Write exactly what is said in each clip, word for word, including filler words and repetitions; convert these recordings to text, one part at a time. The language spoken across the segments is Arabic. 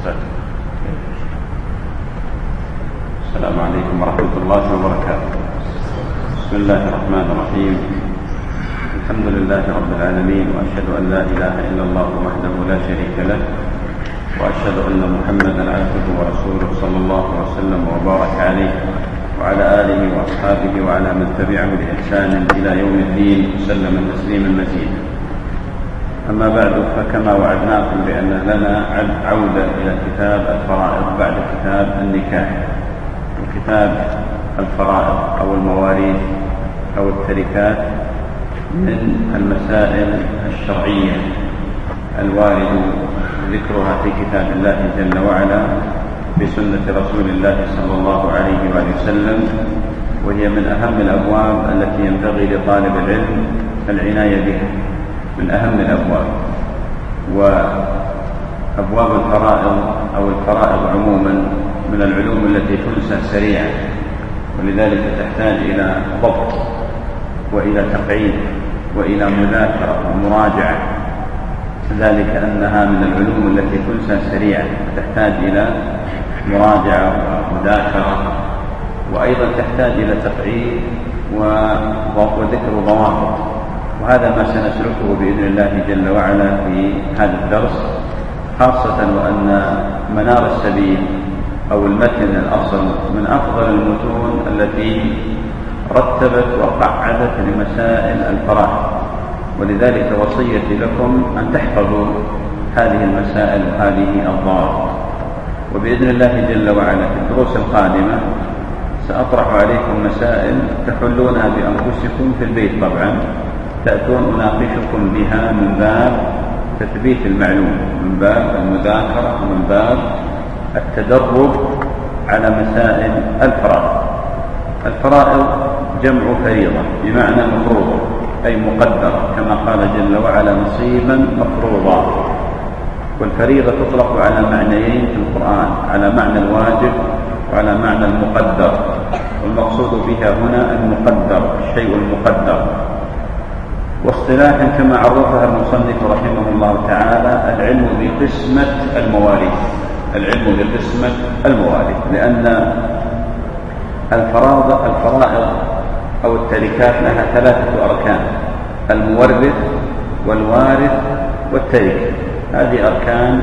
السلام عليكم ورحمة الله وبركاته. بسم الله الرحمن الرحيم. الحمد لله رب العالمين، وأشهد أن لا إله إلا الله وحده لا شريك له، وأشهد أن محمدا عبده ورسوله صلى الله وسلم وبارك عليه وعلى آله وأصحابه وعلى من تبعه بإحسان إلى يوم الدين وسلم تسليما مزيدا. أما بعد، فكما وعدناكم بأن لنا عودة إلى كتاب الفرائض بعد كتاب النكاح. وكتاب الفرائض أو المواريث أو التركات من المسائل الشرعية الوارد ذكرها في كتاب الله جل وعلا بسنة رسول الله صلى الله عليه وآله وسلم، وهي من أهم الأبواب التي ينبغي لطالب العلم العناية بها، من أهم الأبواب. وأبواب الفرائض أو الفرائض عموما من العلوم التي تنسى سريعا، ولذلك تحتاج إلى ضبط وإلى تقعيد وإلى مذاكرة ومراجعة، ذلك أنها من العلوم التي تنسى سريعا، تحتاج إلى مراجعة ومذاكرة، وأيضا تحتاج إلى تقعيد وذكر ضوابط. وهذا ما سنسلكه بإذن الله جل وعلا في هذا الدرس، خاصة وأن منار السبيل أو المتن الأصل من أفضل المتون التي رتبت وقعدت لمسائل الفرائض، ولذلك وصيتي لكم أن تحفظوا هذه المسائل وهذه الضوابط. وبإذن الله جل وعلا في الدروس القادمة سأطرح عليكم مسائل تحلونها بأنفسكم في البيت، طبعا تأتون أناقشكم بها من باب تثبيت المعلوم، من باب المذاكرة، ومن باب التدرب على مسائل الفرائض. الفرائض جمع فريضة بمعنى مفروضة، أي مقدرة، كما قال جل وعلا نصيبا مفروضا. والفريضة تطلق على معنيين في القرآن، على معنى الواجب وعلى معنى المقدر، والمقصود بها هنا المقدر، الشيء المقدر. واصطلاحا كما عرفها المصنف رحمه الله تعالى: العلم بقسمة المواريث، العلم بقسمة المواريث، لأن الفرائض الفرائض أو التركات لها ثلاثة أركان: المورث والوارث والتركة. هذه أركان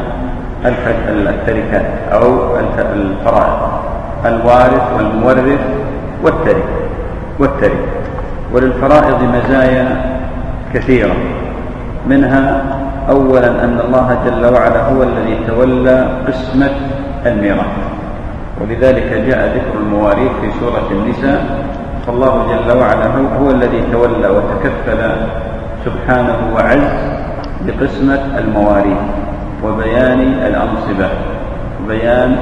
التركات أو الفرائض: الوارث والمورث والتركة والتركة. وللفرائض مزايا كثيرة، منها أولا أن الله جل وعلا هو الذي تولى قسمة الميراث، ولذلك جاء ذكر المواريث في سورة النساء، فالله جل وعلا هو الذي تولى وتكفل سبحانه وعز بقسمة المواريث وبيان الأنصبة وبيان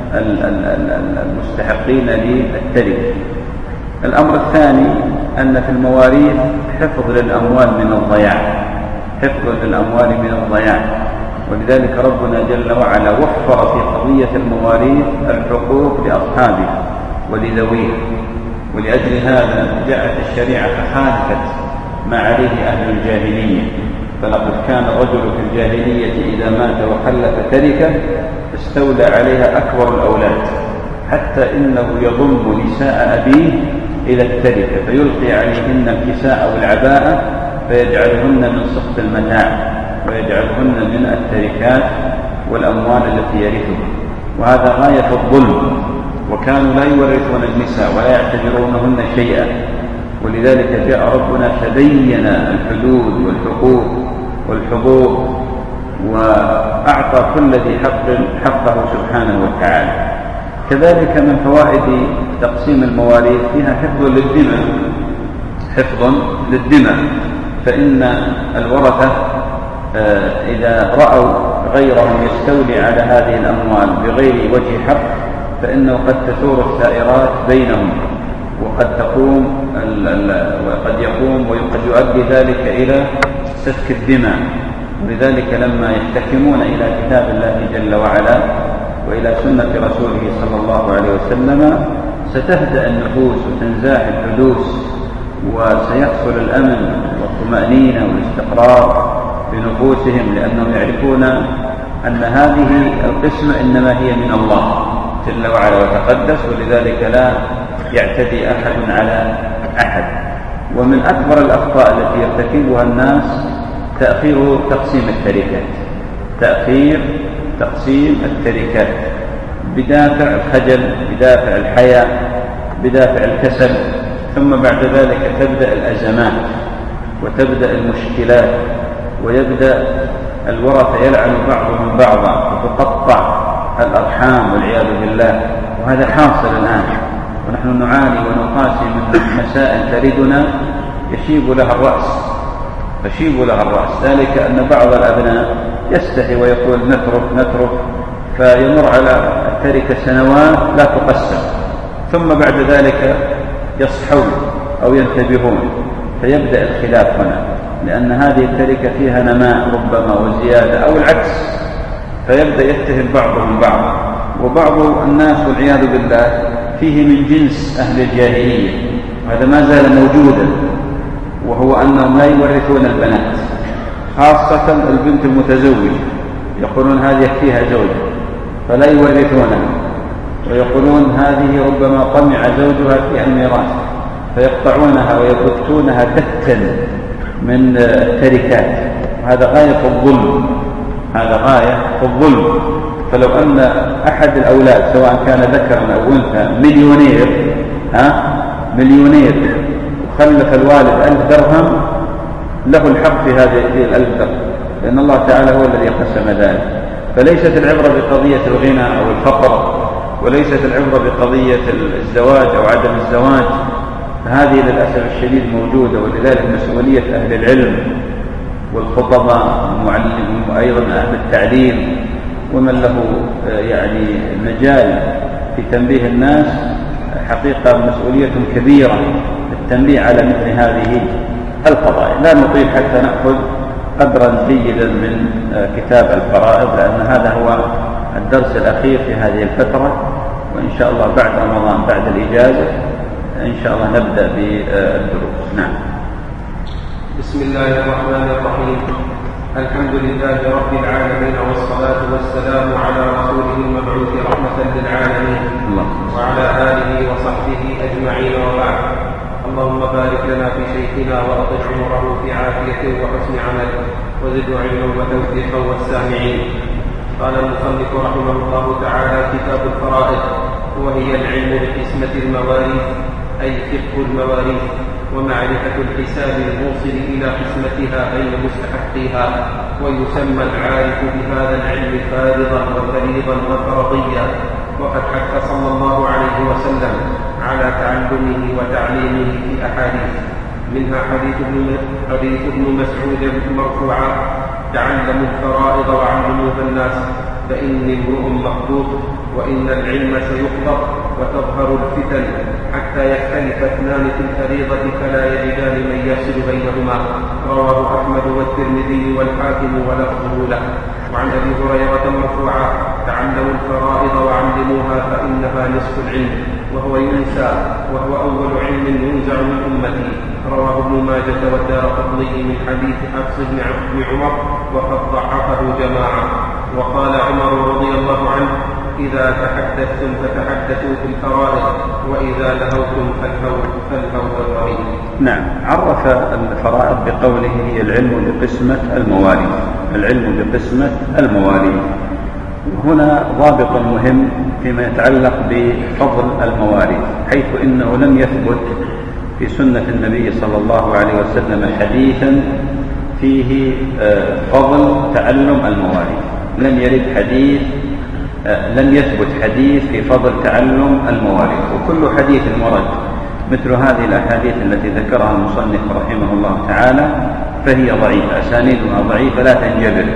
المستحقين للتركة. الأمر الثاني أن في المواريث حفظ للأموال من الضياع، حفظ للأموال من الضياع، ولذلك ربنا جل وعلا وفر في قضية المواريث الحقوق لأصحابها ولذويها. ولأجل هذا جاءت الشريعة فخالفت ما عليه أهل الجاهلية، فلقد كان الرجل في الجاهلية إذا مات وخلف تركة استولى عليها أكبر الأولاد، حتى إنه يضم نساء أبيه إلى التركة فيلقي عليهن الكساء والعباءة فيجعلهن من سقط المتاع ويجعلهن من التركات والأموال التي يرثها، وهذا غاية الظلم. وكانوا لا يورثون النساء ولا يعتبرونهن شيئا، ولذلك جاء ربنا فبين الحدود والحقوق والحظوظ وأعطى كل ذي حق حقه سبحانه وتعالى. كذلك من فوائد تقسيم المواريث فيها حفظ للدماء، حفظ للدماء، فإن الورثة إذا رأوا غيرهم يستولي على هذه الأموال بغير وجه حق فإنه قد تثور الثائرات بينهم، وقد تقوم وقد يقوم وقد يؤدي ذلك إلى سفك الدماء. ولذلك لما يحتكمون إلى كتاب الله جل وعلا وإلى سنة رسوله صلى الله عليه وسلم ستهدأ النفوس وتنزاح الحدوث، وسيحصل الأمن والطمأنينة والاستقرار بنفوسهم، لأنهم يعرفون أن هذه القسمة إنما هي من الله جل وعلا وتقدس، ولذلك لا يعتدي أحد على أحد. ومن أكبر الأخطاء التي يرتكبها الناس تأخير تقسيم التركات، تأخير تقسيم التركات بدافع الخجل، بدافع الحياء، بدافع الكسل، ثم بعد ذلك تبدأ الأزمات وتبدأ المشكلات، ويبدأ الورثة يلعن بعضهم بعضا وتقطع الأرحام والعياذ بالله. وهذا حاصل الآن، ونحن نعاني ونقاسي من مسائل تردنا يشيب لها الرأس يشيب لها الرأس ذلك أن بعض الأبناء يستحي ويقول نترك نترك فيمر على التركة سنوات لا تقسم، ثم بعد ذلك يصحون أو ينتبهون فيبدأ الخلاف هنا، لأن هذه التركة فيها نماء ربما وزيادة أو العكس، فيبدأ يتهم بعضهم بعض. وبعض الناس والعياذ بالله فيه من جنس أهل الجاهلية، وهذا ما زال موجودا، وهو أنهم لا يورثون البنات، خاصة البنت المتزوجة، يقولون هذه يكفيها زوج فلا يورثونها، ويقولون هذه ربما طمع زوجها في الميراث فيقطعونها ويبتونها دكا من التركات. هذا غاية في الظلم، هذا غاية في الظلم. فلو أن أحد الأولاد سواء كان ذكرا أو أنثى مليونير ها مليونير وخلف الوالد ألف درهم له الحق في هذه الألف درهم، لأن الله تعالى هو الذي قسم ذلك. فليست العبرة بقضية الغنى أو الفقر، وليست العبرة بقضية الزواج أو عدم الزواج، هذه للأسف الشديد موجودة. ولذلك مسؤولية أهل العلم والخطباء وأيضا أهل التعليم ومن له يعني مجال في تنبيه الناس حقيقة مسؤولية كبيرة التنبيه على مثل هذه القضايا. لا نطيل حتى نأخذ قدرا جيدا من كتاب الفرائض، لأن هذا هو الدرس الأخير في هذه الفترة، وإن شاء الله بعد رمضان بعد الإجازة إن شاء الله نبدأ بالدروس. نعم. بسم الله الرحمن الرحيم. الحمد لله رب العالمين، والصلاة والسلام على رسوله المبعوث رحمة للعالمين وعلى آله وصحبه أجمعين، وبعد. اللهم بارك لنا في شيخنا وأطل عمره في عافية وحسن عمل، وزد علما وتوفيقا والسامعين. قال المصنف رحمه الله تعالى: كتاب الفرائض، وهي العلم بقسمة المواريث، أي فقه المواريث ومعرفة الحساب الموصل إلى قسمتها بين مستحقيها. ويسمى العارف بهذا العلم فارضا وفريضا وفرضيا، وقد حث صلى الله عليه وسلم على تعلمه وتعليمه في أحاديث، منها حديث ابن, حديث ابن مسعود مرفوعا: تعلموا الفرائض وعلموها الناس فإني امرؤ مخلوق، وإن العلم سيقبض وتظهر الفتن حتى يختلف اثنان في الفريضة فلا يجدان من يفصل بينهما. رواه أحمد والترمذي والحاكم ولفظه له. وعن أبي هريرة مرفوعا: تعلموا الفرائض وعلموها فإنها نصف العلم، وهو ينسى، وهو أول علم ينزع من أمتي. رواه ابن ماجة والدارقطني من حديث حفص بن عمر، وقد ضعفه جماعة. وقال عمر رضي الله عنه: إذا تحدثتم فتحدثوا في الفرائض، وإذا لهوتم فالهوا والغريب. نعم. عرف الفرائض بقوله هي العلم بقسمة المواريث، العلم بقسمة المواريث. هنا ضابط مهم فيما يتعلق بفضل المواريث، حيث إنه لم يثبت في سنة النبي صلى الله عليه وسلم حديثا فيه فضل تعلم المواريث. لم يرد حديث لم يثبت حديث في فضل تعلم المواريث. وكل حديث ورد مثل هذه الأحاديث التي ذكرها المصنف رحمه الله تعالى فهي ضعيفة، أسانيدها ضعيفة لا تنجبر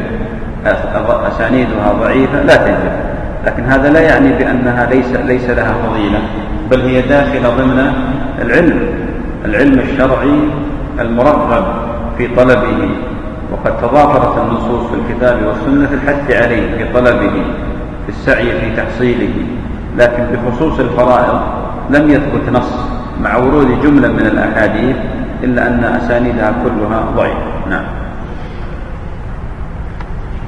أسانيدها ضعيفة لا تنجبر لكن هذا لا يعني بأنها ليس, ليس لها فضيلة، بل هي داخلة ضمن العلم العلم الشرعي المرغب في طلبه. وقد تضافرت النصوص في الكتاب والسنة في الحث عليه في طلبه، في السعي في تحصيله. لكن بخصوص الفرائض لم يثبت نص مع ورود جملة من الأحاديث إلا أن أسانيدها كلها ضعيفة. نعم.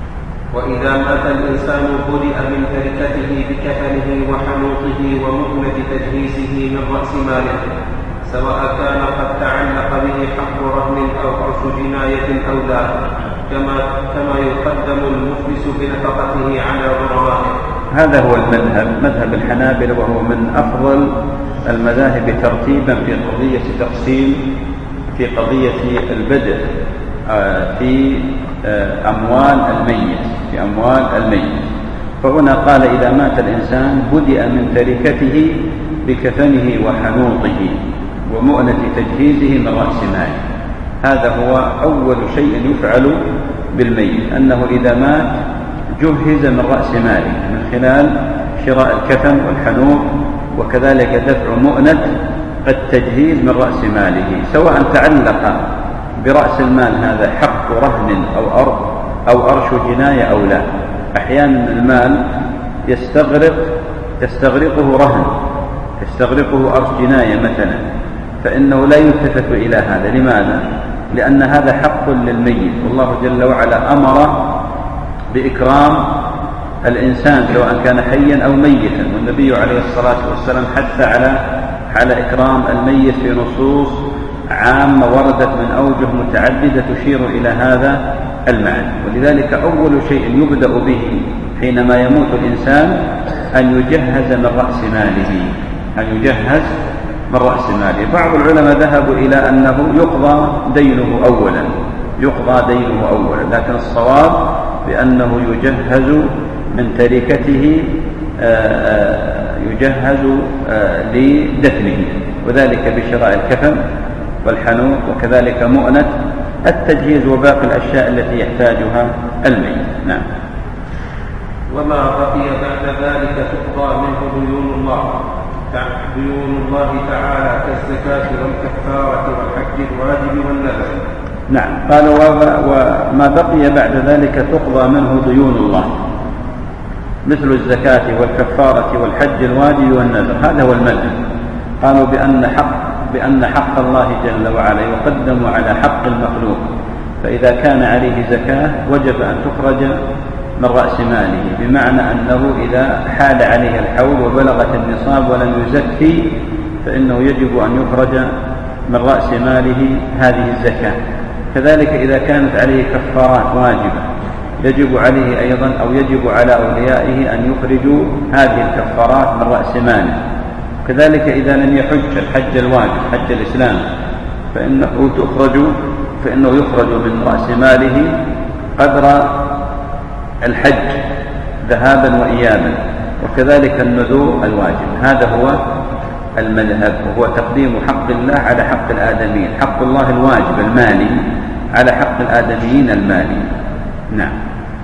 وإذا مات الإنسان بدأ من تركته بكفنه وحنوطه ومؤنة تجهيزه من رأس ماله، سواء كان قد تعلق به حق رهن أو عرش جناية أو لا، كما كما يقدم المفلس بنفقته على غرمائه. هذا هو المذهب، مذهب الحنابلة، وهو من أفضل المذاهب ترتيبا في قضية تقسيم في قضية البدء في أموال الميت في أموال الميت. فهنا قال إذا مات الإنسان بدأ من تركته بكفنه وحنوطه ومؤنة تجهيزه من رأس ماله. هذا هو أول شيء يفعل بالميت، أنه إذا مات جهز من رأس ماله من خلال شراء الكفن والحنوط، وكذلك دفع مؤنة التجهيز من رأس ماله، سواء تعلق برأس المال هذا حق رهن أو أرض أو أرش جناية أو لا. أحيانا المال يستغرق يستغرقه رهن، يستغرقه أرش جناية مثلا، فإنه لا يلتفت إلى هذا. لماذا؟ لأن هذا حق للميت، والله جل وعلا أمر بإكرام الإنسان سواء كان حيا أو ميتا، والنبي عليه الصلاة والسلام حث على على إكرام الميت في نصوص عامة وردت من أوجه متعددة تشير إلى هذا المعنى. ولذلك أول شيء يبدأ به حينما يموت الإنسان أن يجهز من رأس ماله، أن يجهز من رأس ماله. بعض العلماء ذهبوا إلى أنه يقضى دينه أولا، يقضى دينه أولا، لكن الصواب بأنه يجهز من تركته، يجهز لدفنه، وذلك بشراء الكفن والحنوط وكذلك مؤنة التجهيز وباقي الأشياء التي يحتاجها الميت. نعم. وما بقي بعد ذلك تقضى منه ديون الله ديون الله تعالى كالزكاة والكفارة والحج الواجب والنذر. نعم. قال وما بقي بعد ذلك تقضى منه ديون الله، مثل الزكاة والكفارة والحج الواجب والنذر. هذا هو المذهب. قالوا بأن حق بأن حق الله جل وعلا يقدم على حق المخلوق، فإذا كان عليه زكاة وجب أن تخرج من رأس ماله، بمعنى أنه إذا حال عليه الحول وبلغت النصاب ولم يزكي فإنه يجب أن يخرج من رأس ماله هذه الزكاة. كذلك إذا كانت عليه كفارات واجبة يجب عليه أيضا أو يجب على أوليائه أن يخرجوا هذه الكفارات من رأس ماله. كذلك إذا لم يحج الحج الواجب حج الإسلام فإنه تخرج فإنه يخرج من رأس ماله قدر الحج ذهابا وإيابا، وكذلك النذور الواجب. هذا هو المذهب، وهو تقديم حق الله على حق الآدميين، حق الله الواجب المالي على حق الآدميين المالي. نعم.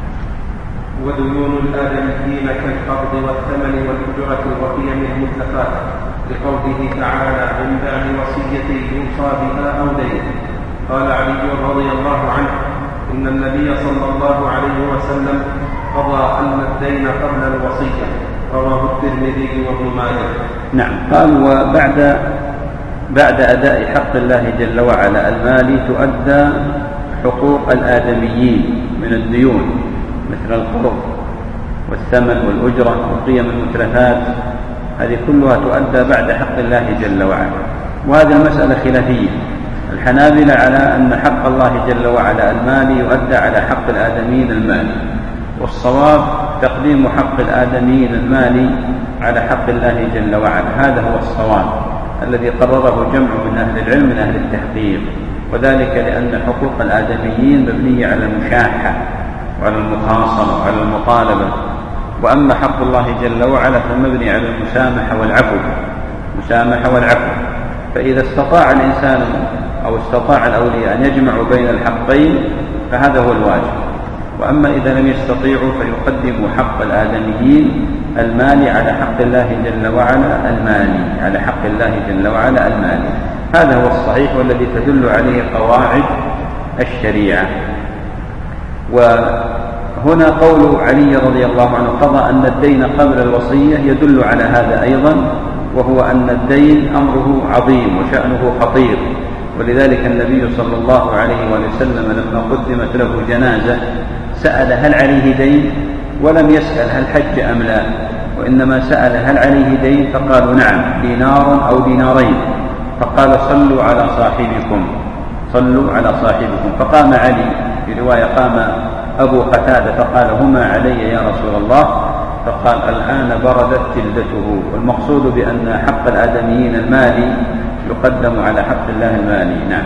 وديون الآدميين كالقرض والثمن والأجرة وقيم المتلفات، لقوله تعالى من بعد وصية يوصى بها أو دين. قال علي رضي الله عنه إن النبي صلى الله عليه وسلم قضى أن الدين قبل الوصية، رواه الترمذي وابن ماجه. نعم. قال وبعد بعد أداء حق الله جل وعلا المالي تؤدى حقوق الآدميين من الديون، مثل القرض والثمن والأجرة وقيم المتلفات، هذه كلها تؤدى بعد حق الله جل وعلا. وهذه المسألة خلافية. الحنابلة على أن حق الله جل وعلا المالي يؤدى على حق الآدميين المالي، والصواب تقديم حق الآدميين المالي على حق الله جل وعلا. هذا هو الصواب الذي قرره جمع من أهل العلم من أهل التحقيق، وذلك لأن حقوق الآدميين مبنية على المشاحة وعلى المخاصمة وعلى المطالبة، وأما حق الله جل وعلا فمبني على المسامحة والعفو المسامحة والعفو. فإذا استطاع الإنسان أو استطاع الأولياء أن يجمعوا بين الحقين فهذا هو الواجب، وأما إذا لم يستطيعوا فيقدموا حق الآدميين المالي على حق الله جل وعلا المالي على حق الله جل وعلا المالي. هذا هو الصحيح والذي تدل عليه قواعد الشريعة. وهنا قول علي رضي الله عنه قضى أن الدين قبل الوصية يدل على هذا أيضا، وهو أن الدين أمره عظيم وشأنه خطير، ولذلك النبي صلى الله عليه وسلم لما قدمت له جنازة سأل هل عليه دين، ولم يسأل هل حج أم لا، وإنما سأل هل عليه دين، فقالوا نعم دينار أو دينارين، فقال صلوا على صاحبكم صلوا على صاحبكم. فقام علي، في رواية قام أبو قتادة فقال هما علي يا رسول الله، فقال الآن بردت جلدته. والمقصود بأن حق الآدميين المالي يقدم على حق الله المالي. نعم.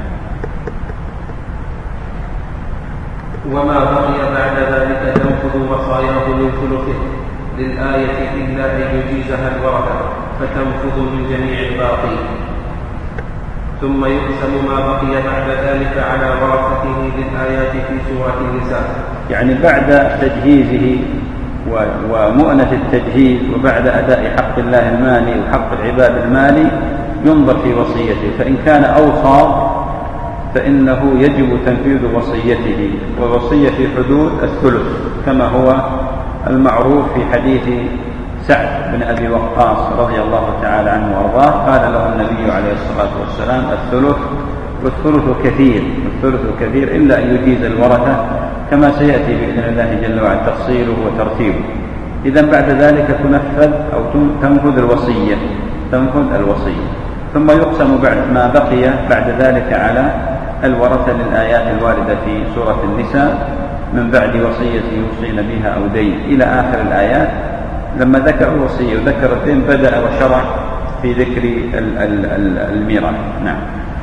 وما بقي بعد ذلك تنفذ وصاياه من ثلثه للآية إلا أن يجيزها الورثة فتنفذ من جميع الباقي، ثم يقسم ما بقي بعد ذلك على ورثته للآيات في سورة النساء. يعني بعد تجهيزه ومؤنة التجهيز وبعد أداء حق الله المالي وحق العباد المالي ينظر في وصيته، فإن كان أوصى فإنه يجب تنفيذ وصيته، والوصية في حدود الثلث كما هو المعروف في حديث سعد بن أبي وقاص رضي الله تعالى عنه وارضاه، قال له النبي عليه الصلاة والسلام الثلث، والثلث كثير والثلث كثير إلا أن يجيز الورثة كما سيأتي بإذن الله جل وعلا تفصيله وترتيبه. إذن بعد ذلك تنفذ أو تنفذ الوصية تنفذ الوصية ثم يقسم بعد ما بقي بعد ذلك على الورثة للآيات الواردة في سورة النساء من بعد وصية يوصين بها أو دين إلى آخر الآيات. لما ذكر الوصية وذكر الدين بدأ وشرع في ذكر الميراث. نعم.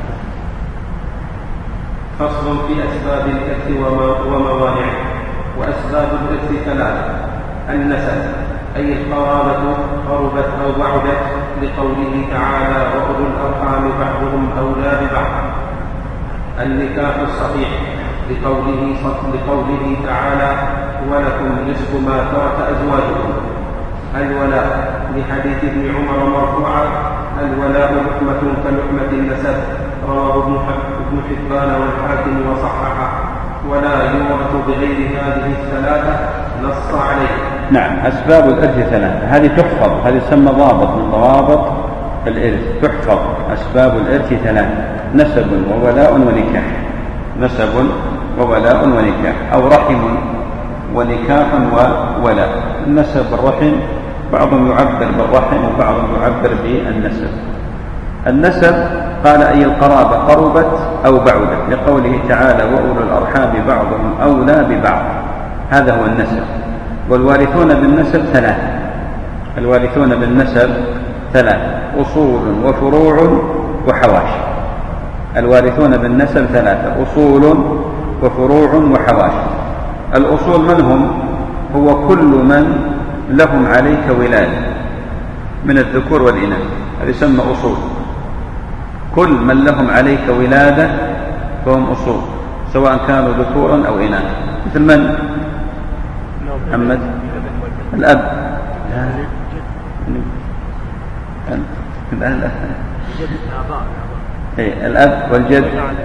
فصل في أسباب الإرث وموانعه. وأسباب الإرث ثلاثة: النسب أي القرابة قربت أو بعدت، لقوله تعالى وأولو الأرحام بعضهم أولى ببعض. النكاح الصحيح لقوله, لقوله تعالى ولكم نصف ما ترك أزواجكم. الولاء لحديث ابن عمر مرفوعا الولاء لحمة كلحمة النسب، رواه ابن حبان والحاكم وصححه، ولا يورث بغير هذه الثلاثة نص عليه. نعم. أسباب الإرث ثلاثة، هذه تحفظ، هذه تسمى ضابط من ضوابط الإرث، تحفظ. أسباب الإرث ثلاثة: نسب وولاء ونكاح. نسب وولاء ونكاح، أو رحم ونكاح وولاء. النسب الرحم بعضهم يعبر بالرحم وبعضهم يعبر بالنسب. النسب قال أي القرابة قربت أو بعدت، لقوله تعالى وأولو الأرحام بعضهم أولى ببعض، هذا هو النسب. والوارثون بالنسب ثلاثة، الوارثون بالنسب ثلاثة: أصول وفروع وحواشي. الوارثون بالنسب ثلاثة: أصول وفروع وحواشي. الأصول من هم؟ هو كل من لهم عليك ولادة من الذكور والإناث، هذا يسمى أصول. كل من لهم عليك ولادة فهم أصول، سواء كانوا ذكورا أو إناث. مثل من؟ محمد؟ الأب. إيه، الأب والجد،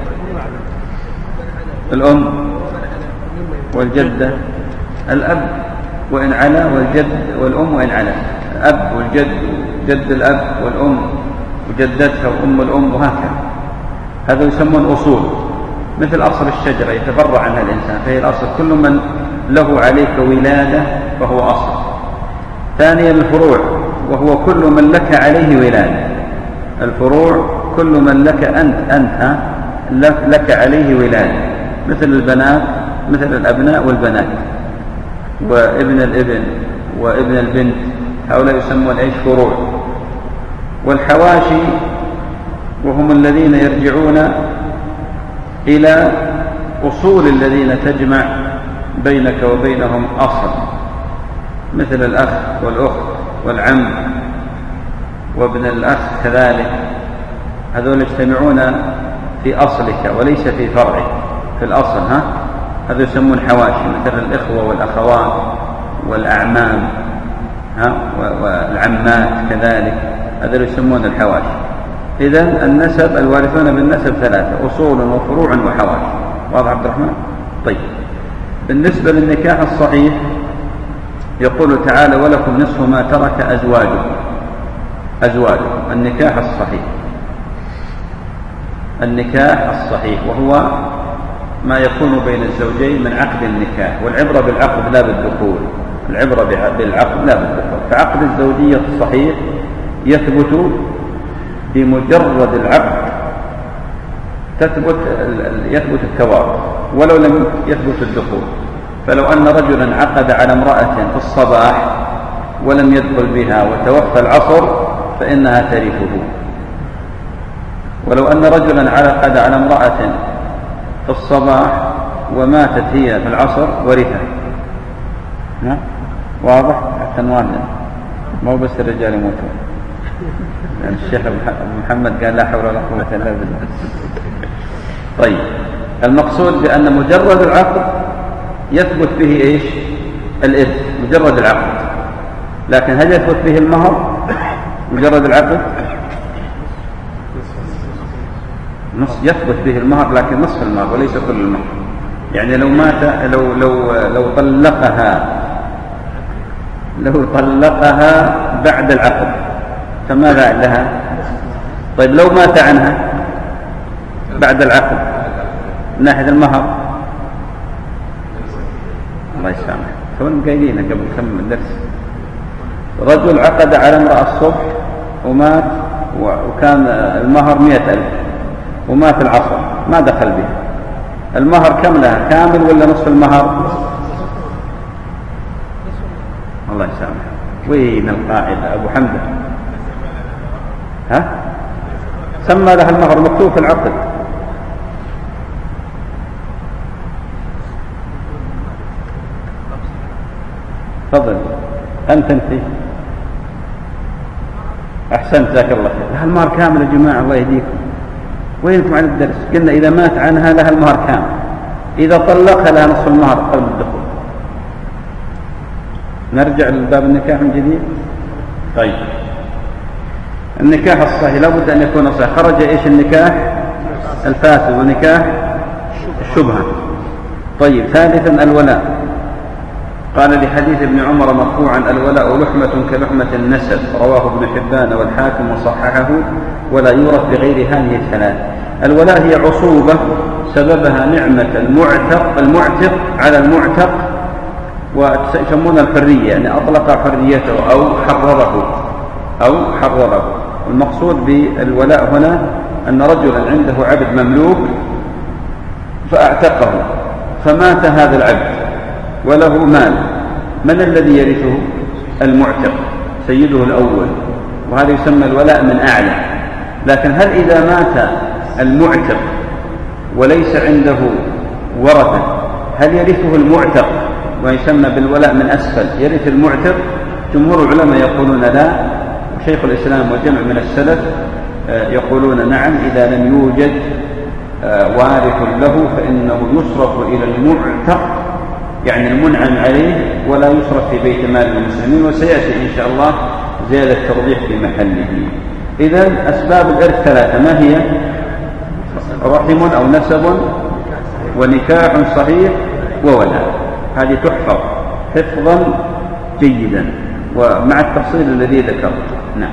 الأم والجدة. الأب وإن علا، والجد والأم وإن علا. الأب والجد وجد الأب والأم وجدتها وأم الأم وهكذا، هذا يسمون أصول. مثل أصل الشجرة يتفرع عنها الإنسان، فهي الأصل. كل من له عليك ولادة فهو أصل. ثانيا الفروع، وهو كل من لك عليه ولادة. الفروع كل من لك أنت أنت لك عليه ولادة، مثل البنات، مثل الأبناء والبنات، وابن الابن وابن البنت، هؤلاء يسمون ايش؟ فروع. والحواشي وهم الذين يرجعون إلى أصول الذين تجمع بينك وبينهم أصل، مثل الأخ والأخت والعم وابن الأخ كذلك، هذول يجتمعون في أصلك وليس في فرعك، في الأصل. ها هذا يسمون حواشي، مثل الإخوة والأخوات والأعمام ها والعمات كذلك، هذا يسمون الحواشي. إذن النسب، الوارثون بالنسب ثلاثة: أصول وفروع وحواشي. واضح عبد الرحمن؟ طيب. بالنسبة للنكاح الصحيح يقول تعالى ولكم نصف ما ترك أزواجكم. أزواجكم النكاح الصحيح، النكاح الصحيح، وهو ما يكون بين الزوجين من عقد النكاح، والعبرة بالعقد لا بالدخول، العبرة بالعقد لا بالدخول. فعقد الزوجية الصحيح يثبت بمجرد العقد، تثبت يثبت التوارث ولو لم يثبت الدخول. فلو أن رجلا عقد على امرأة في الصباح ولم يدخل بها وتوفى العصر فإنها ترثه، ولو أن رجلا عقد على امرأة في الصباح وماتت هي في العصر ورثها. واضح؟ حتى نوالد مو بس الرجال يموتون، يعني الشيخ أبو محمد قال لا حول ولا قوة إلا بالله. طيب، المقصود بأن مجرد العقد يثبت به إيش؟ الإرث، مجرد العقد. لكن هل يثبت به المهر مجرد العقد؟ نص يثبت به المهر، لكن نصف المهر وليس كل المهر. يعني لو مات لو لو لو طلقها لو طلقها بعد العقد فماذا لها؟ طيب لو مات عنها بعد العقد من ناحية المهر، الله يسامح، كون قايلين قبل كم درس، رجل عقد على امرأة الصبح ومات وكان المهر مئة ألف ومات العصر ما دخل به، المهر كم لها؟ كامل ولا نصف المهر؟ الله يسامح. وين القاعدة أبو حمد؟ ها؟ سمى لها المهر مكتوب في العقد. تفضل أنت أنت أحسنت جزاك الله خير. لها المهر كامل يا جماعة الله يهديكم، وينكم عن الدرس؟ قلنا إذا مات عنها لها المهر كامل، إذا طلقها لها نصف المهر قبل الدخول. نرجع لباب النكاح من جديد. طيب، النكاح الصحيح لابد أن يكون صحيح. خرج إيش؟ النكاح الفاسد ونكاح الشبهة. طيب، ثالثا الولاء. قال لحديث ابن عمر مرفوعا: الولاء لحمة كلحمة النسب، رواه ابن حبان والحاكم وصححه، ولا يورث بغير هذه الثلاث. الولاء هي عصوبة سببها نعمة المعتق المعتق على المعتق، ويسمونها الحرية، يعني أطلق حريته أو حرره أو حرره. المقصود بالولاء هنا أن رجلا عنده عبد مملوك فأعتقه، فمات هذا العبد وله مال، من الذي يرثه؟ المعتق، سيده الأول، وهذا يسمى الولاء من أعلى. لكن هل إذا مات المعتق وليس عنده ورثة هل يرثه المعتق ويسمى بالولاء من أسفل يرث المعتق؟ جمهور العلماء يقولون لا، وشيخ الإسلام وجمع من السلف يقولون نعم، إذا لم يوجد وارث له فإنه يصرف إلى المعتق، يعني المنعم عليه، ولا يصرف في بيت مال المسلمين. وسيأتي إن شاء الله زيادة توضيح في محله. إذن أسباب الإرث ثلاثة، ما هي؟ رحم أو نسب ونكاح صحيح وولاء. هذه تحفظ حفظا جيدا ومع التفصيل الذي ذكرت. نعم.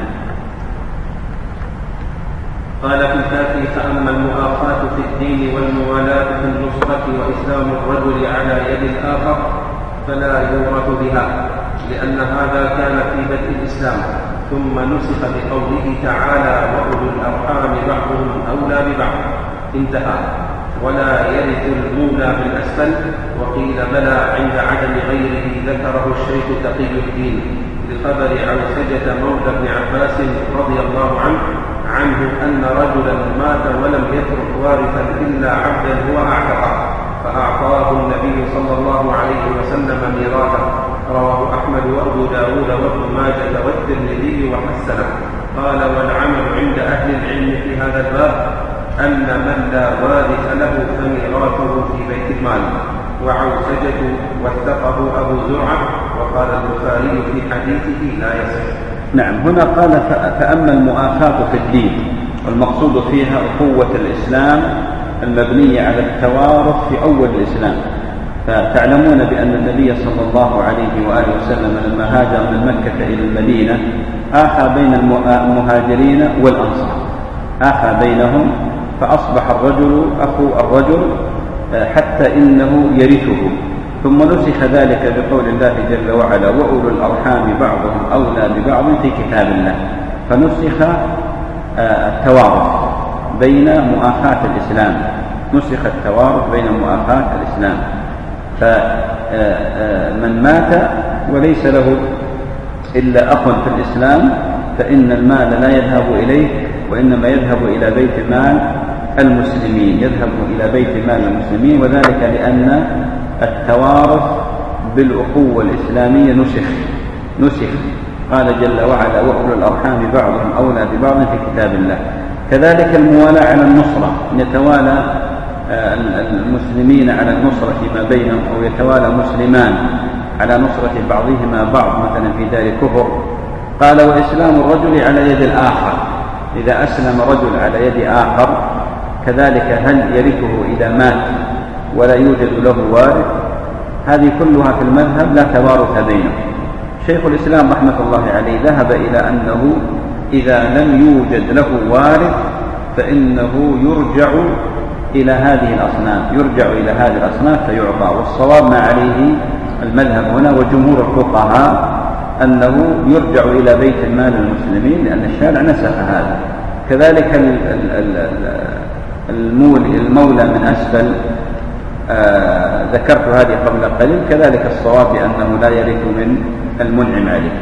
قال في الفاتح: فأما المؤاخاة في الدين والموالاة في النصرة وإسلام الرجل على يد الآخر فلا يورث بها، لأن هذا كان في بدء الإسلام، ثم نسخ بقوله تعالى: وأولو الأرحام بعضهم أولى ببعض، انتهى. ولا يرث المولى بالأسفل. وقيل بلى عند عدم غيره، ذكره الشيخ تقي الدين لخبر عوسجة مولى ابن عباس رضي الله عنه عنه أن رجلا مات ولم يترك وارثا إلا عبدا هو أعتقه، فأعطاه النبي صلى الله عليه وسلم ميراثه. رواه أحمد وأبو داود وابن ماجه والترمذي وحسنه. قال: والعمل عند أهل العلم في هذا الباب أن من لا وارث له فميراثه في بيت المال. وعوسجة وثقه أبو زرعة، وقال البخاري في حديثه لا يصح. نعم. هنا قال: فأما المؤاخاة في الدين، والمقصود فيها أخوة الإسلام المبنية على التوارث في أول الإسلام. فتعلمون بأن النبي صلى الله عليه وآله وسلم لما هاجر من مكة إلى المدينة آخى بين المهاجرين والأنصار، آخى بينهم، فأصبح الرجل أخو الرجل حتى إنه يرثه. ثم نسخ ذلك بقول الله جل وعلا وأولو الأرحام بعضهم أولى ببعض في كتاب الله، فنسخ التوارث بين مؤاخاة الإسلام، نسخ التوارث بين مؤاخاة الإسلام. فمن مات وليس له إلا أخ في الإسلام فإن المال لا يذهب إليه، وإنما يذهب إلى بيت مال المسلمين، يذهب إلى بيت مال المسلمين، وذلك لأن التوارث بالأخوة الإسلامية نسخ نسخ قال جل وعلا وأولو الأرحام بعضهم أولى ببعض في كتاب الله. كذلك الموالاة على النصرة، يتوالى المسلمين على النصرة فيما بينهم، أو يتوالى مسلمان على نصرة بعضهما بعض مثلا في دار كفر. قال وإسلام الرجل على يد الآخر، إذا أسلم رجل على يد آخر كذلك هل يرثه إذا مات ولا يوجد له وارث؟ هذه كلها في المذهب لا توارث بينهم. شيخ الإسلام رحمة الله عليه ذهب إلى أنه إذا لم يوجد له وارث فإنه يرجع إلى هذه الأصناف، يرجع إلى هذه الأصناف فيعطى. والصواب ما عليه المذهب هنا وجمهور الفقهاء أنه يرجع إلى بيت المال المسلمين، لأن الشارع نسخ هذا. كذلك المولى من أسفل آه ذكرت هذه قبل قليل، كذلك الصواب بأنه لا يرث من المنعم عليه.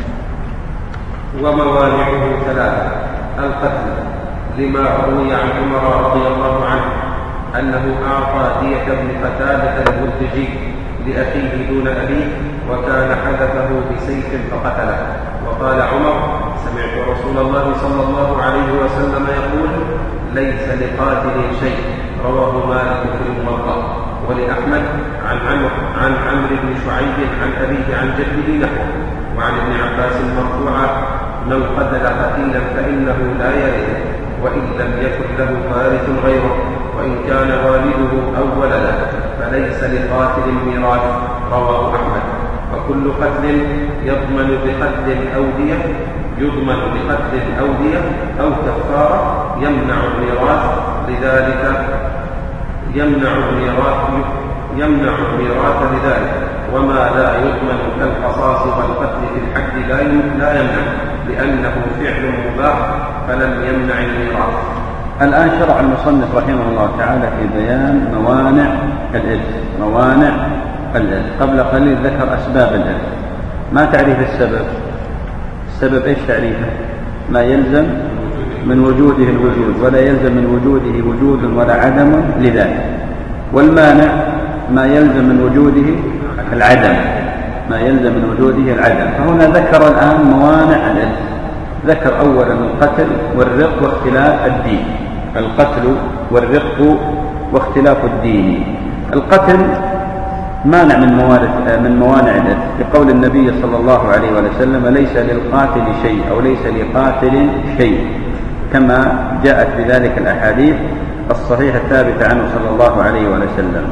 وموانعه ثلاثة: القتل، لما روي عن عمر رضي الله عنه أنه أعطى دية ابن قتادة المرتجي لأخيه دون أبيه، وكان حدثه بسيف فقتله. وقال عمر: سمعت رسول الله صلى الله عليه وسلم يقول: ليس لقاتل شيء. رواه مالك في الموطأ. ولأحمد عن عمرو عن عمرو بن شعيب عن أبيه عن جده نحوه. وعن ابن عباس مرفوعا: من قتل قتيلا فإنه لا يرث، وإن لم يكن له وارث غيره، وإن كان والده أو ولده فليس لقاتل ميراث. رواه أحمد. وكل قتل يضمن بقتل أو دية يضمن بقتل أو دية أو كفارة يمنع الميراث، لذلك يمنع الميراث يمنع الميراث لذلك. وما لا يضمن كالقصاص والقتل في الحد لا يمنع، لأنه فعل مباح فلم يمنع الميراث. الآن شرع المصنف رحمه الله تعالى في بيان موانع الإرث. موانع الإرث قبل قليل ذكر أسباب الإرث. ما تعريف السبب؟ السبب إيش تعريفه؟ ما يلزم من وجوده الوجود، ولا يلزم من وجوده وجود ولا عدم لذلك. والمانع ما يلزم من وجوده العدم، ما يلزم من وجوده العدم. فهنا ذكر الآن موانع الإرث. ذكر أولا القتل والرق واختلاف الدين. القتل والرق واختلاف الدين. القتل مانع من موارث من موانع الإرث، لقول النبي صلى الله عليه وسلم: ليس للقاتل شيء، أو ليس لقاتل شيء، كما جاءت بذلك الأحاديث الصحيحة الثابتة عنه صلى الله عليه وسلم.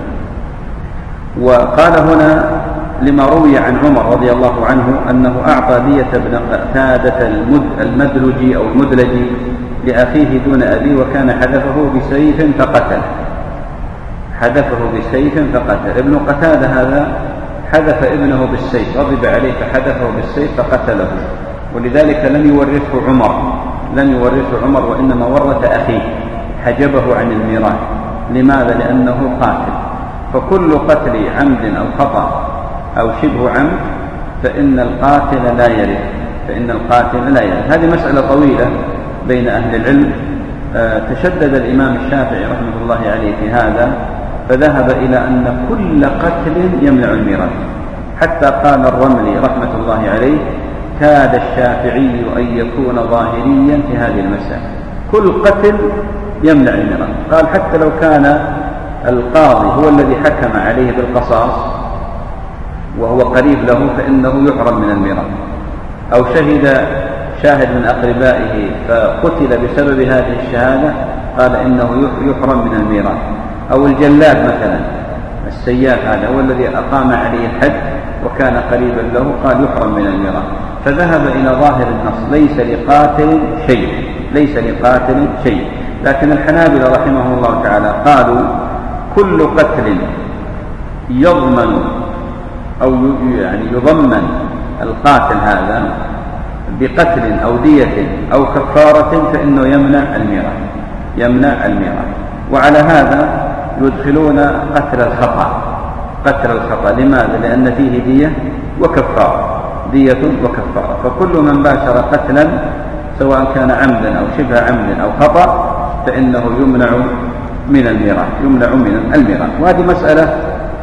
وقال هنا لما روي عن عمر رضي الله عنه أنه أعطى دية ابن قتادة المدلجي أو المدلجي لأخيه دون أبيه، وكان حدفه بسيف فقتل حدفه بسيف فقتل ابن قتادة هذا حدف ابنه بالسيف، غضب عليه فحدفه بالسيف فقتله، ولذلك لم يورثه عمر لم يورثه عمر وإنما ورث أخيه، حجبه عن الميراث. لماذا؟ لأنه قاتل. فكل قتل عمد أو خطأ أو شبه عمد فإن القاتل لا يرث فإن القاتل لا يرث. هذه مسألة طويلة بين أهل العلم. آه تشدد الإمام الشافعي رحمه الله عليه في هذا، فذهب إلى أن كل قتل يمنع الميراث، حتى قال الرملي رحمة الله عليه: كاد الشافعي أن يكون ظاهريا في هذه المسألة، كل قتل يمنع الميراث. قال حتى لو كان القاضي هو الذي حكم عليه بالقصاص وهو قريب له فإنه يحرم من الميراث، أو شهد شاهد من أقربائه فقتل بسبب هذه الشهادة قال إنه يحرم من الميراث، أو الجلاد مثلا السياف هذا هو الذي أقام عليه الحد وكان قريبا له قال يحرم من الميراث. فذهب إلى ظاهر النص: ليس لقاتل شيء ليس لقاتل شيء. لكن الحنابلة رحمه الله تعالى قالوا كل قتل يضمن أو يعني يضمن القاتل هذا بقتل أو دية أو كفارة فإنه يمنع الميراث يمنع الميراث. وعلى هذا يدخلون قتل الخطأ قتل الخطأ. لماذا؟ لأن فيه دية وكفارة دية وكفارة. فكل من باشر قتلا سواء كان عمدا أو شبه عمد أو خطأ فإنه يمنع من الميراث يمنع من الميراث. وهذه مسألة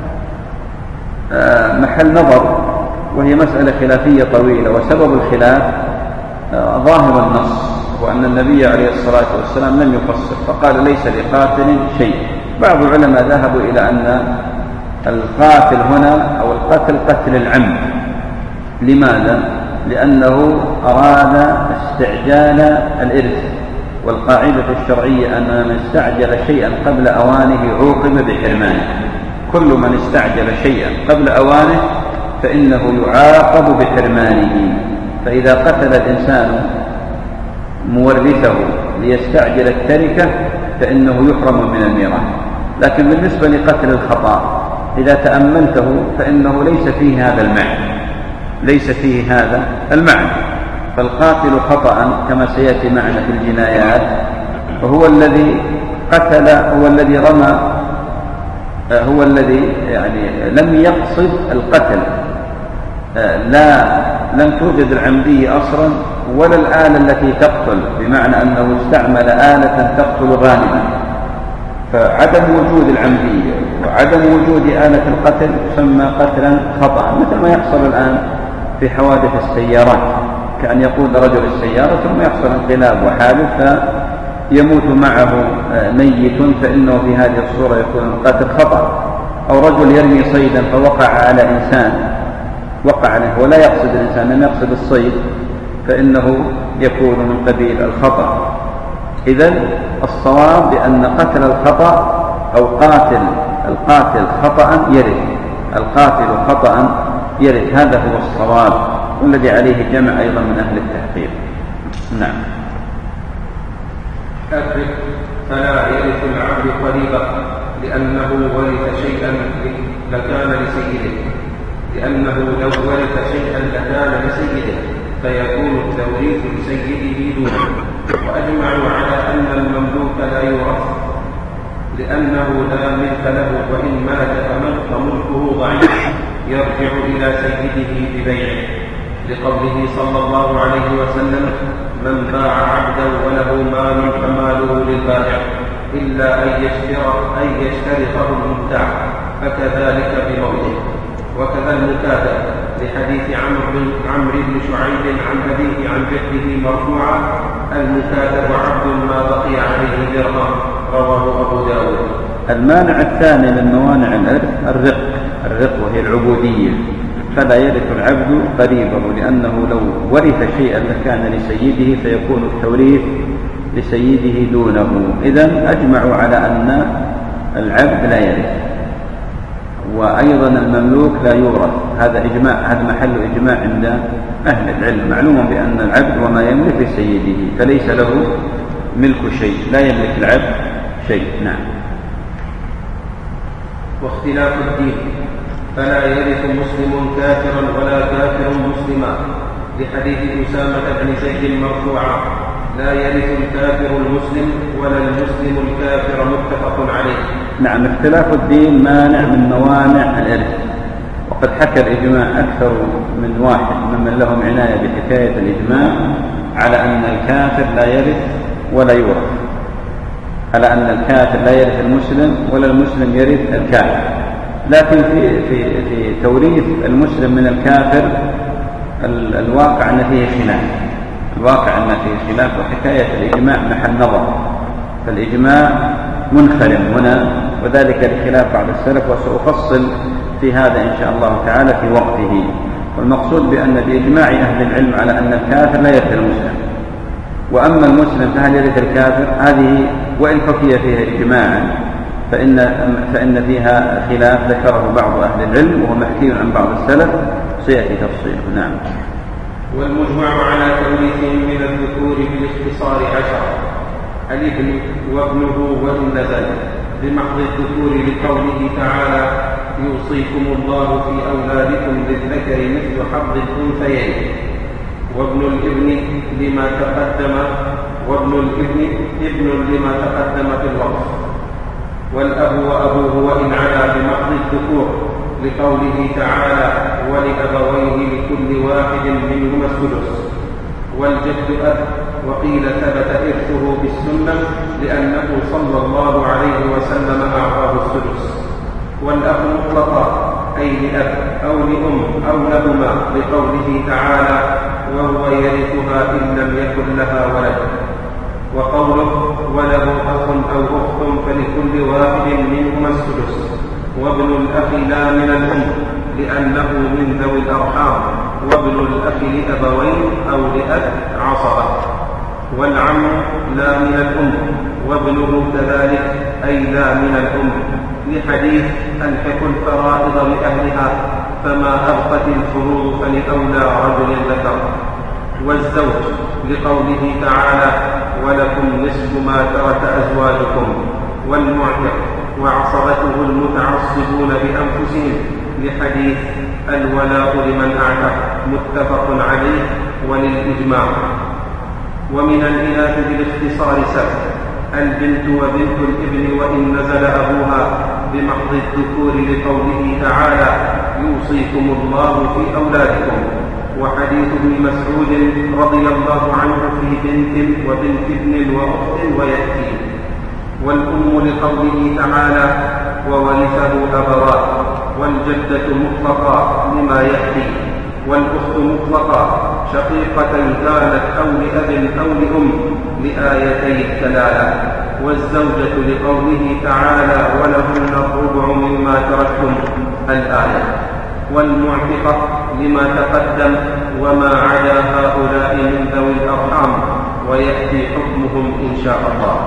محل نظر، وهي مسألة خلافية طويلة، وسبب الخلاف ظاهر النص، وأن النبي عليه الصلاة والسلام لم يفصل فقال ليس لقاتل شيء. بعض العلماء ذهبوا إلى أن القاتل هنا أو القتل قتل العمد. لماذا؟ لأنه أراد استعجال الإرث، والقاعدة الشرعية أن من استعجل شيئا قبل أوانه عوقب بحرمانه. كل من استعجل شيئا قبل أوانه فإنه يعاقب بحرمانه. فإذا قتل الإنسان مورثه ليستعجل التركة فإنه يحرم من الميراث. لكن بالنسبة لقتل الخطأ إذا تأملته فإنه ليس فيه هذا المعنى ليس فيه هذا المعنى فالقاتل خطأ كما سيأتي معنا في الجنايات وهو الذي قتل هو الذي رمى هو الذي يعني لم يقصد القتل، لا لم توجد العمدية أصلا ولا الآلة التي تقتل، بمعنى أنه استعمل آلة تقتل غانما. فعدم وجود العمدية وعدم وجود آلة القتل يسمى قتلا خطأ، مثل ما يحصل الآن في حوادث السيارات، كأن يقود رجل السيارة ثم يحصل انقلاب وحادث فيموت معه ميت، فإنه في هذه الصورة يكون القتل خطأ. أو رجل يرمي صيدا فوقع على إنسان وقع عليه ولا يقصد الإنسان لم يقصد الصيد فإنه يكون من قبيل الخطأ. إذن الصواب بأن قتل الخطأ أو قاتل القاتل خطأ يرث القاتل خطأ يرث هذا هو الصواب والذي عليه جمع أيضا من أهل التحقيق. نعم. الرث فلا يرث العبد قريبا لأنه ورث شيئا لكان لسيده لأنه لو ورث شيئا لكان لسيده فيكون التوريث لسيده دونه. وأجمعوا على أن المملوك لا يورث لأنه لا ملك له، وإن مات فملكه ضعيف يرجع إلى سيده ببيعه، لقوله صلى الله عليه وسلم: من باع عبدا وله مال فماله للبائع إلا أن يشترط أن يشترطه المبتاع، فكذلك بموته. وكذا المكاتب لحديث عمرو بن شعيب عن أبيه عن جده مرفوعا: المكاتب عبد ما بقي عليه درهم، رواه أبو داود. المانع الثاني من موانع الإرث الرق الرق وهي العبودية، فلا يرث العبد قريبه لأنه لو ورث شيئا لكان لسيده فيكون التوريث لسيده دونه. إذن أجمعوا على أن العبد لا يرث، وأيضا المملوك لا يورث. هذا إجماع هذا محل إجماع عند أهل العلم. معلوم بأن العبد وما يملك لسيده فليس له ملك شيء، لا يملك العبد شيء. نعم. واختلاف الدين فلا يرث مسلم كافرا ولا كافر مسلما، لحديث أسامة بن زيد مرفوعا: لا يرث الكافر المسلم ولا المسلم الكافر، متفق عليه. نعم. اختلاف الدين مانع من موانع الإرث، وقد حكى الإجماع أكثر من واحد ممن لهم عناية بحكاية الإجماع على أن الكافر لا يرث ولا يورث، على أن الكافر لا يرث المسلم ولا المسلم يرث الكافر. لكن في في في توريث المسلم من الكافر الواقع أن فيه خلاف الواقع أن فيه خلاف وحكاية الإجماع محل نظر، فالإجماع منخرم هنا، وذلك لخلاف بعض السلف، وسأفصل في هذا إن شاء الله تعالى في وقته. والمقصود بأن بإجماع أهل العلم على أن الكافر لا يرث المسلم، وأما المسلم فهل يرث الكافر، هذه وإن حكي فيها إجماعا فإن, فإن فيها خلاف ذكره بعض أهل العلم وهو محكي عن بعض السلف، سيأتي تفصيله. نعم. والمجمع على توريثهم من الذكور بالاختصار عشرة: الابن وابنه وإن نزل، بمحض الذكور لقوله تعالى يوصيكم الله في أولادكم للذكر مثل حظ الأنثيين، وابن الابن لما تقدم وابن الابن ابن لما تقدم في الوصف، والأب وأبوه وإن علا بمحض الذكور لقوله تعالى ولأبويه لكل واحد منهما السدس، والجد أب، وقيل ثبت إرثه بالسنة لأنه صلى الله عليه وسلم أعطاه السدس، والأخ مطلقا أي لأب أو لأم أو لهما لقوله تعالى وهو يرثها إن لم يكن لها ولد، وقوله وله أخ أو أخت فلكل واحد منهما السدس، وابن الأخ لا من الأم لأنه من ذوي الأرحام، وابن الأخ لأبوين أو لأب عصبة، والعم لا من الأم وابنه كذلك أي لا من الأم، لحديث ألحقوا الفرائض بأهلها فما أبقت الفروض فلأولى رجل ذكر، والزوج لقوله تعالى ولكم نصف ما ترك أزواجكم، والمعتق وعصبته المتعصبون بأنفسهم لحديث الولاء لمن أعتق متفق عليه وللإجماع. ومن الإناث بالاختصار سبب البنت وبنت الابن وإن نزل أبوها بمحض الذكور لقوله تعالى يوصيكم الله في أولادكم، وحديث ابن مسعود رضي الله عنه في بنت وبنت ابن وأخت ويأتي، والأم لقوله تعالى وورثه أبواه، والجدة مطلقا لما يأتي، والأخت مطلقا شقيقة كانت أو لأب أو لأم لآيتي الكلالة، والزوجة لقوله تعالى ولهن الربع مما تركتم الآية، والمعتقة لما تقدم وما عدا هؤلاء من ذوي الأرحام ويأتي حكمهم إن شاء الله.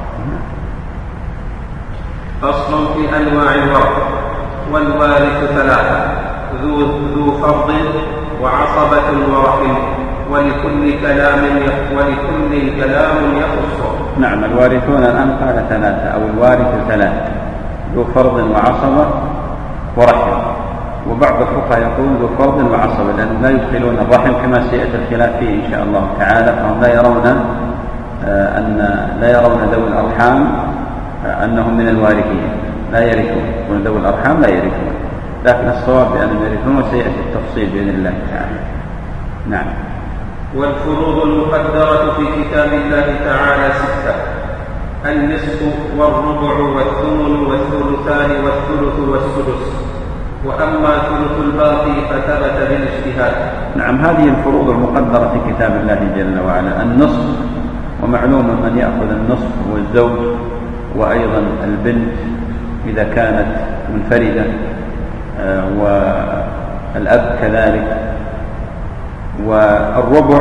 فصل في أنواع الورث. والوارث ثلاثة ذو, ذو فرض وعصبة ورحم، ولكل كلام ولكل كلام يخصه. نعم، الوارثون الآن قال ثلاثة أو الوارث ثلاثة ذو فرض وعصبة ورحم، وبعض الفقهاء يقول ذو فرض وعصبة لأنهم لا يدخلون الرحم كما سيأتي الخلاف فيه إن شاء الله تعالى، فهم لا يرون أن لا يرون ذوي الأرحام أنهم من الوارثين لا يرثون، وذوي الأرحام لا يرثون، لكن الصواب بأنهم يرثون وسيأتي التفصيل بإذن الله تعالى. نعم. والفروض المقدرة في كتاب الله تعالى ستة: النصف والربع والثمن والثلثان والثلث والسدس، وأما ثلث الباقي فثبت بالاجتهاد. نعم، هذه الفروض المقدرة في كتاب الله جل وعلا. النصف، ومعلوم من يأخذ النصف هو الزوج، وأيضا البنت إذا كانت منفردة، والأب كذلك، والربع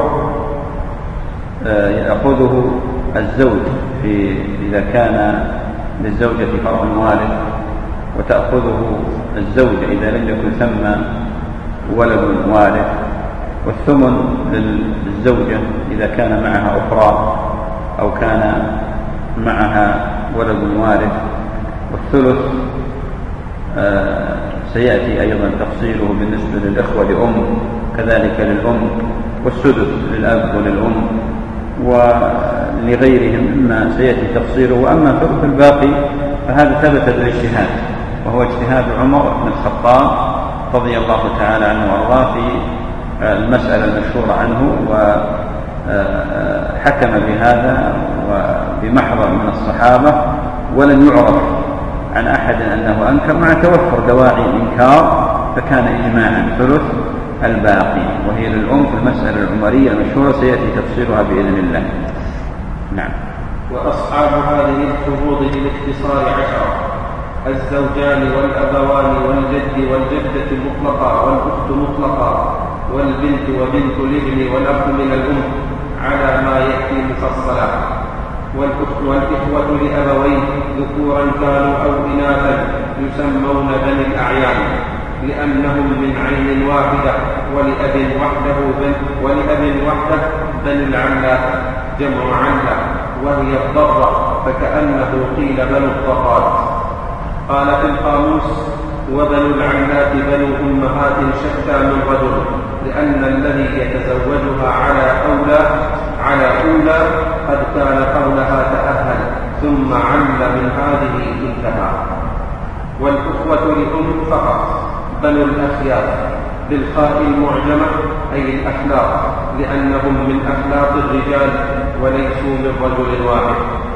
يأخذه الزوج في إذا كان للزوجة فرع وارث، وتأخذه الزوجة إذا لم يكن ثم ولد وارث، والثمن للزوجة إذا كان معها أخرى أو كان معها ولد وارث، والثلث آه سيأتي أيضا تفصيله بالنسبة للإخوة لأم كذلك للأم، والسدس للأب وللأم ولغيرهم مما سيأتي تفصيله. وأما ثلث الباقي فهذا ثبت بالاجتهاد، وهو اجتهاد عمر بن الخطاب رضي الله تعالى عنه وأرضاه في المسألة المشهورة عنه، وحكم بهذا وبمحضر من الصحابة، ولم يعرف عن أحد أنه أنكر مع توفر دواعي الإنكار، فكان إجماعا ثلث الباقي، وهي للأم في المسألة العمرية المشهورة سيأتي تفصيلها بإذن الله. نعم. وأصحاب هذه الفروض بالاختصار عشرة: الزوجان والأبوان والجد والجدة مطلقا، والأخت مطلقا، والبنت وبنت الابن والأخ من الأم على ما يأتي مفصلا، والأخت والإخوة لأبوين ذكورا كانوا أو إناثا يسمون بني الأعيان لأنهم من عين واحدة، ولأب وحده بن ولأب وحده بني العلة جمع علة، وهي الضرة فكأنه قيل بنو الطقات. قال في القاموس: وبنو العمات بنو أمهات شتى من رجل، لأن الذي يتزوجها على أولى على أولى قد كان قولها تأهل ثم عل من هذه انتهى. والأخوة لأم فقط بنو الأخيار بالخاء المعجمة أي الأخلاق، لأنهم من أخلاق الرجال وليسوا من رجل واحد.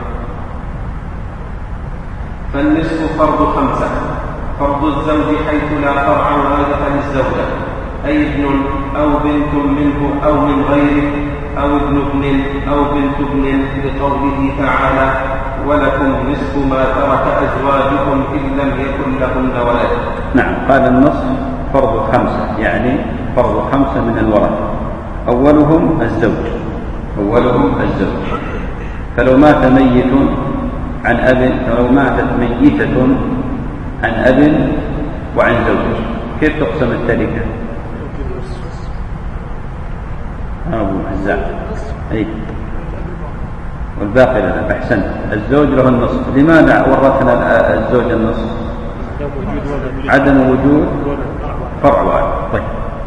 فالنصف فرض خمسة: فرض الزوج حيث لا فرع وارث للزوجة، أي ابن أو بنت منه أو من غيره، أو ابن ابن أو بنت ابن، لقوله تعالى: ولكم نصف ما ترك أزواجكم إن لم يكن لهن ولد. نعم، قال النصف فرض خمسة، يعني فرض خمسة من الورثة. أولهم الزوج أولهم الزوج فلو مات ميت عن أب فلو ماتت ميتة عن أب وعن زوج، كيف تقسم التركة؟ أبو عزاء أي والباقي لنا. أحسنت، الزوج له النصف. لماذا ورثنا الزوج النصف؟ عدم وجود فرع واحد. طيب.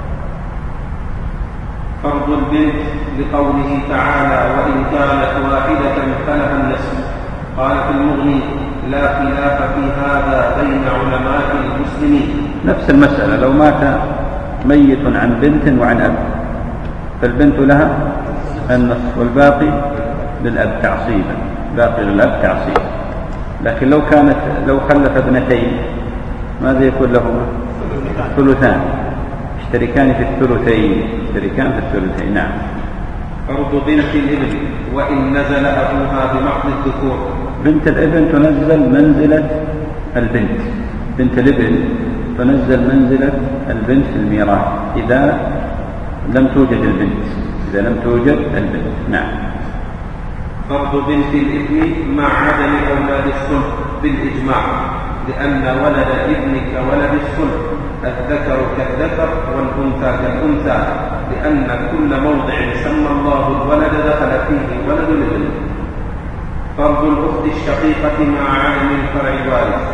فرض البنت لقوله تعالى: وإن كانت واحدة فلها النصف. قال في المغني: لا خلاف في هذا بين علماء المسلمين. نفس المسألة، لو مات ميت عن بنت وعن أب فالبنت لها النصف والباقي للأب تعصيبا، باقي للأب تعصيبا. لكن لو كانت لو خلف ابنتين ماذا يكون لهما؟ ثلثان، يشتركان في الثلثين يشتركان في الثلثين. نعم. فرض بنت الابن وإن نزل أبوها بمحض الذكور. بنت الابن تنزل منزلة البنت، بنت الابن تنزل منزلة البنت في الميراث إذا لم توجد البنت إذا لم توجد البنت. نعم. فرض بنت الابن مع عدم أولاد الصلب بالإجماع، لأن ولد الابن كولد الصلب، الذكر كالذكر والأنثى كالأنثى، لأن كل موضع سمى الله الولد دخل فيه ولد الابن. فرض الأخت الشقيقة مع عدم الفرع الوارث.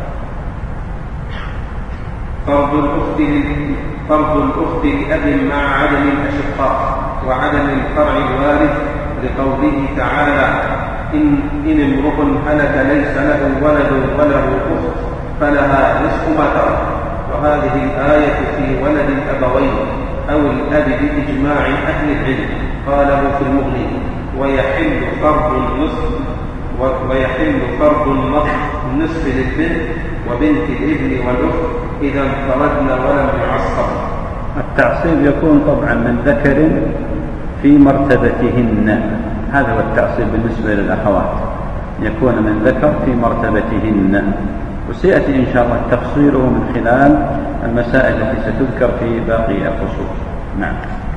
فرض الأخت فرض الأخت لأب مع عدم الأشقاء وعدم الفرع الوارث، لقوله تعالى: إن, إن امرؤ هلك ليس له ولد وله أخت فلها نصف ما ترك. وهذه الآية في ولد الأبوين أو الأب بإجماع أهل العلم. قاله في المغني: ويحل فرض النصف ويحل فرض النصف للبنت وبنت الابن والأخت إذا انفردن ولم يعصب. التعصيب يكون طبعا من ذكر في مرتبتهن، هذا هو التعصيب بالنسبة للأخوات، يكون من ذكر في مرتبتهن. وسيأتي إن شاء الله تفصيله من خلال المسائل التي ستذكر في باقي الفصول. نعم.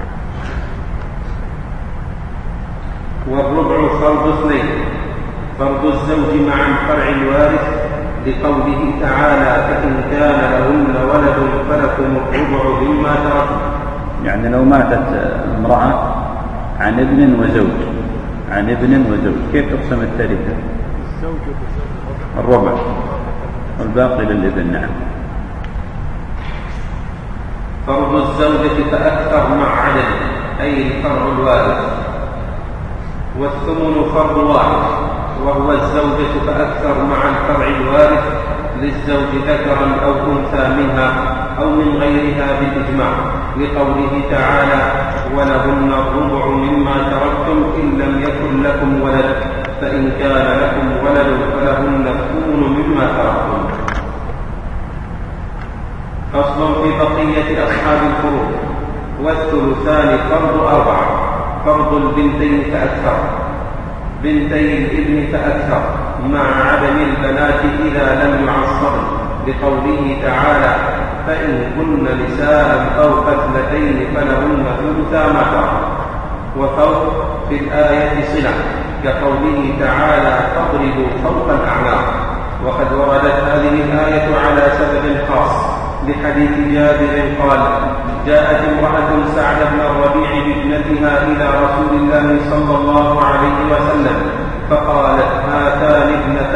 والربع فرض اثنين: فرض الزوج مع الفرع الوارث، لقوله تعالى: فإن كان لهن ولد فلكم الربع مما تركوا. يعني لو ماتت امرأة عن ابن وزوج عن ابن وزوج كيف تقسم التركة؟ الربع والباقي للابن. نعم. فرض الزوجة فأكثر مع عدد، أي الفرع الوارث. والثمن فرض واحد، وهو الزوجة فأكثر مع الفرع الوارث، للزوج ذكرا أو أنثى منها أو من غيرها بالإجماع، لقوله تعالى: ولهن الربع مما تركتم إن لم يكن لكم ولد، فإن كان لكم ولد فلهن الثمن مما تركتم. فصل في بقية أصحاب الفروض. والثلثان فرض أربعة: فرض البنتين فأكثر، بنتي الابن فأكثر، مع عدم البنات إذا لم يعصبن، لقوله تعالى: فإن كن نساء فوق اثنتين فلهن ثلثا ما ترك. وفوق في الآية صلة، كقوله تعالى: فاضربوا فوق الأعناق. وقد وردت هذه الآية على سبب خاص، لحديث جابر قال: جاءت امرأة سعد بن الربيع بابنتها إلى رسول الله صلى الله عليه وسلم فقالت: هاتان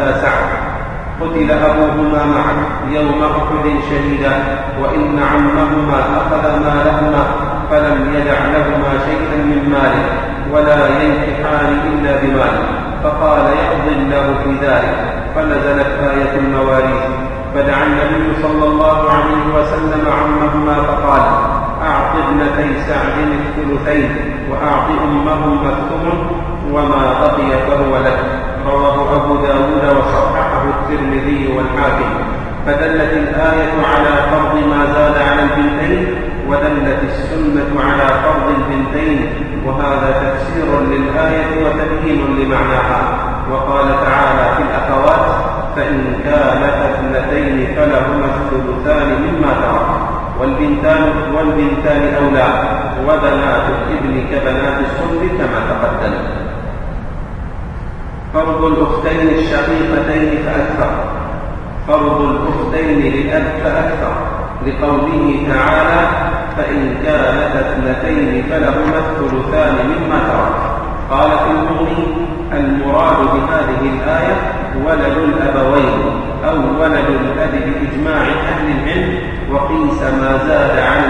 أبا سعد قتل أبوهما معا يوم أحد شهيدا وإن عمهما أخذ مالهما فلم يدع لهما شيئا من ماله ولا ينكحان إلا بماله فقال يقضي الله في ذلك فنزلت آية المواريث فدعا النبي صلى الله عليه وسلم عمهما فقال أعط ابنتي سعد الثلثين وأعط أمهما الثمن وما بقي فهو لك. رواه أبو داود وصححه الترمذي والحاكم. فدلت الآية على فرض ما زاد على البنتين ودلت السنة على فرض البنتين وهذا تفسير للآية وتبيين لمعناها. وقال تعالى في الأخوات فإن كانت اثنتين فلهما الثلثان مما ترك والبنتان والبنتان أولى وبنات الابن كبنات الصلب كما تقدم. فرض الأختين الشقيقتين فأكثر. فرض الأختين للأب فأكثر لقوله تعالى فإن كانت اثنتين فلهما الثلثان مما ترك. قال في المغني المراد بهذه الآية ولد الأبوين أو ولد الأب بإجماع أهل العلم وقيس ما زاد على